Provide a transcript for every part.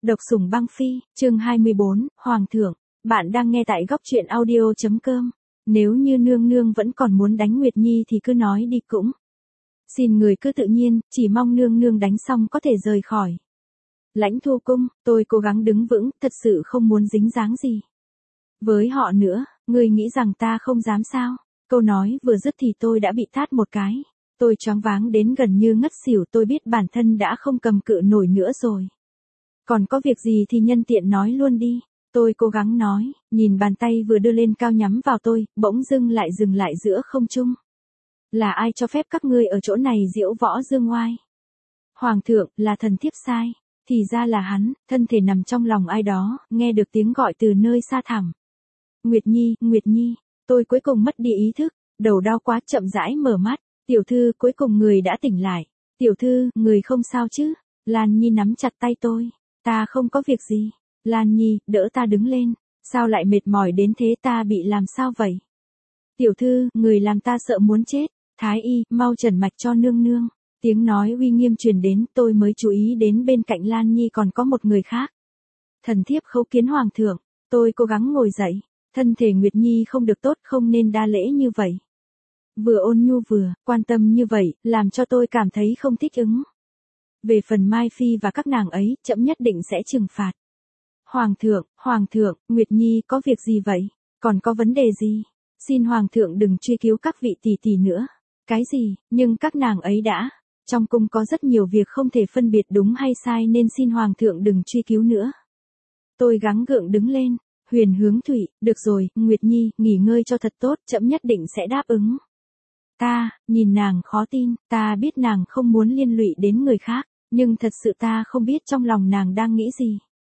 Độc sủng băng phi, chương 24, Hoàng thượng, bạn đang nghe tại góc truyện audio.com. Nếu như nương nương vẫn còn muốn đánh Nguyệt Nhi thì cứ nói đi cũng. Xin người cứ tự nhiên, chỉ mong nương nương đánh xong có thể rời khỏi. Lãnh Thu cung, tôi cố gắng đứng vững, thật sự không muốn dính dáng gì với họ nữa, ngươi nghĩ rằng ta không dám sao? Câu nói vừa dứt thì tôi đã bị tát một cái. Tôi choáng váng đến gần như ngất xỉu, tôi biết bản thân đã không cầm cự nổi nữa rồi. Còn có việc gì thì nhân tiện nói luôn đi. Tôi cố gắng nói, nhìn bàn tay vừa đưa lên cao nhắm vào tôi, bỗng dưng lại dừng lại giữa không trung. Là ai cho phép các ngươi ở chỗ này diễu võ dương oai? Hoàng thượng, là thần thiếp sai. Thì ra là hắn, thân thể nằm trong lòng ai đó, nghe được tiếng gọi từ nơi xa thẳm. Nguyệt Nhi, Nguyệt Nhi. Tôi cuối cùng mất đi ý thức, đầu đau quá, chậm rãi mở mắt. Tiểu thư, cuối cùng người đã tỉnh lại. Tiểu thư, người không sao chứ? Lan Nhi nắm chặt tay tôi. Ta không có việc gì. Lan Nhi, đỡ ta đứng lên. Sao lại mệt mỏi đến thế, ta bị làm sao vậy? Tiểu thư, người làm ta sợ muốn chết. Thái y, mau trần mạch cho nương nương. Tiếng nói uy nghiêm truyền đến, tôi mới chú ý đến bên cạnh Lan Nhi còn có một người khác. Thần thiếp khấu kiến hoàng thượng. Tôi cố gắng ngồi dậy. Thân thể Nguyệt Nhi không được tốt, không nên đa lễ như vậy. Vừa ôn nhu vừa quan tâm như vậy, làm cho tôi cảm thấy không thích ứng. Về phần Mai Phi và các nàng ấy, trẫm nhất định sẽ trừng phạt. Hoàng thượng, Nguyệt Nhi có việc gì vậy? Còn có vấn đề gì? Xin Hoàng thượng đừng truy cứu các vị tỷ tỷ nữa. Cái gì, nhưng các nàng ấy đã. Trong cung có rất nhiều việc không thể phân biệt đúng hay sai nên xin Hoàng thượng đừng truy cứu nữa. Tôi gắng gượng đứng lên. Huyền Hướng Thủy, được rồi, Nguyệt Nhi, nghỉ ngơi cho thật tốt, trẫm nhất định sẽ đáp ứng. Ta, nhìn nàng khó tin, ta biết nàng không muốn liên lụy đến người khác, nhưng thật sự ta không biết trong lòng nàng đang nghĩ gì.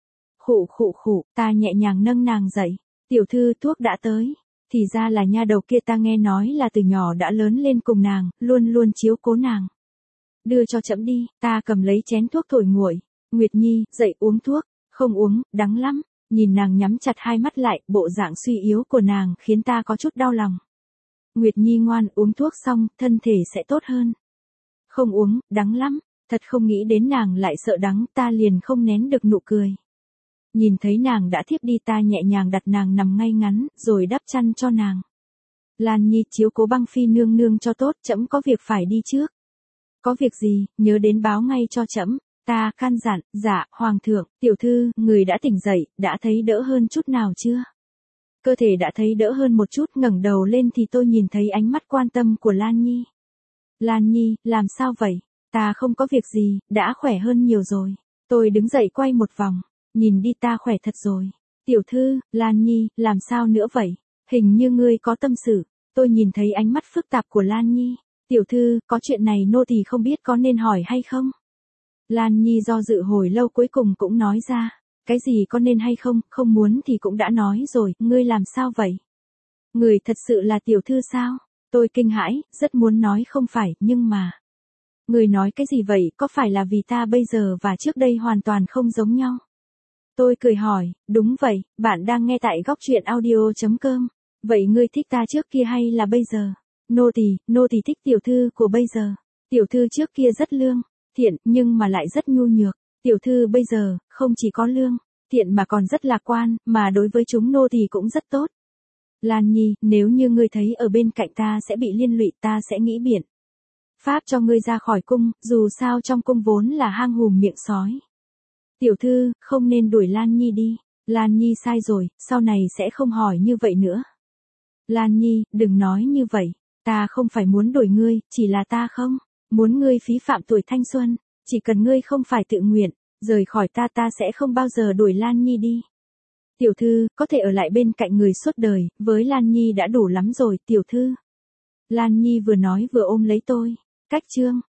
Khụ, ta nhẹ nhàng nâng nàng dậy. Tiểu thư, thuốc đã tới. Thì ra là nha đầu kia, ta nghe nói là từ nhỏ đã lớn lên cùng nàng, luôn luôn chiếu cố nàng. Đưa cho trẫm đi, ta cầm lấy chén thuốc thổi nguội. Nguyệt Nhi, dậy uống thuốc. Không uống, đắng lắm. Nhìn nàng nhắm chặt hai mắt lại, bộ dạng suy yếu của nàng khiến ta có chút đau lòng. Nguyệt Nhi ngoan, uống thuốc xong, thân thể sẽ tốt hơn. Không uống, đắng lắm. Thật không nghĩ đến nàng lại sợ đắng, ta liền không nén được nụ cười. Nhìn thấy nàng đã thiếp đi, ta nhẹ nhàng đặt nàng nằm ngay ngắn, rồi đắp chăn cho nàng. Lan Nhi, chiếu cố băng phi nương nương cho tốt, trẫm có việc phải đi trước. Có việc gì, nhớ đến báo ngay cho trẫm. Ta can dặn, dạ, Hoàng thượng, tiểu thư, người đã tỉnh dậy, đã thấy đỡ hơn chút nào chưa? Cơ thể đã thấy đỡ hơn một chút, ngẩng đầu lên thì tôi nhìn thấy ánh mắt quan tâm của Lan Nhi. Lan Nhi, làm sao vậy? Ta không có việc gì, đã khỏe hơn nhiều rồi. Tôi đứng dậy quay một vòng, nhìn đi, ta khỏe thật rồi. Tiểu thư, Lan Nhi, làm sao nữa vậy? Hình như ngươi có tâm sự. Tôi nhìn thấy ánh mắt phức tạp của Lan Nhi. Tiểu thư, có chuyện này nô tỳ không biết có nên hỏi hay không? Lan Nhi do dự hồi lâu cuối cùng cũng nói ra. Cái gì có nên hay không, không muốn thì cũng đã nói rồi, ngươi làm sao vậy? Người thật sự là tiểu thư sao? Tôi kinh hãi, rất muốn nói không phải, nhưng mà. Người nói cái gì vậy, có phải là vì ta bây giờ và trước đây hoàn toàn không giống nhau? Tôi cười hỏi, đúng vậy, bạn đang nghe tại góc truyện audio.com. Vậy ngươi thích ta trước kia hay là bây giờ? Nô tỳ thích tiểu thư của bây giờ. Tiểu thư trước kia rất lương, thiện, nhưng mà lại rất nhu nhược. Tiểu thư bây giờ, không chỉ có lương, thiện mà còn rất lạc quan, mà đối với chúng nô tỳ cũng rất tốt. Lan Nhi, nếu như ngươi thấy ở bên cạnh ta sẽ bị liên lụy, ta sẽ nghĩ biện pháp cho ngươi ra khỏi cung, dù sao trong cung vốn là hang hùm miệng sói. Tiểu thư, không nên đuổi Lan Nhi đi. Lan Nhi sai rồi, sau này sẽ không hỏi như vậy nữa. Lan Nhi, đừng nói như vậy. Ta không phải muốn đuổi ngươi, chỉ là ta không muốn ngươi phí phạm tuổi thanh xuân. Chỉ cần ngươi không phải tự nguyện rời khỏi ta, ta sẽ không bao giờ đuổi Lan Nhi đi. Tiểu thư, có thể ở lại bên cạnh người suốt đời, với Lan Nhi đã đủ lắm rồi, tiểu thư. Lan Nhi vừa nói vừa ôm lấy tôi. Cách chương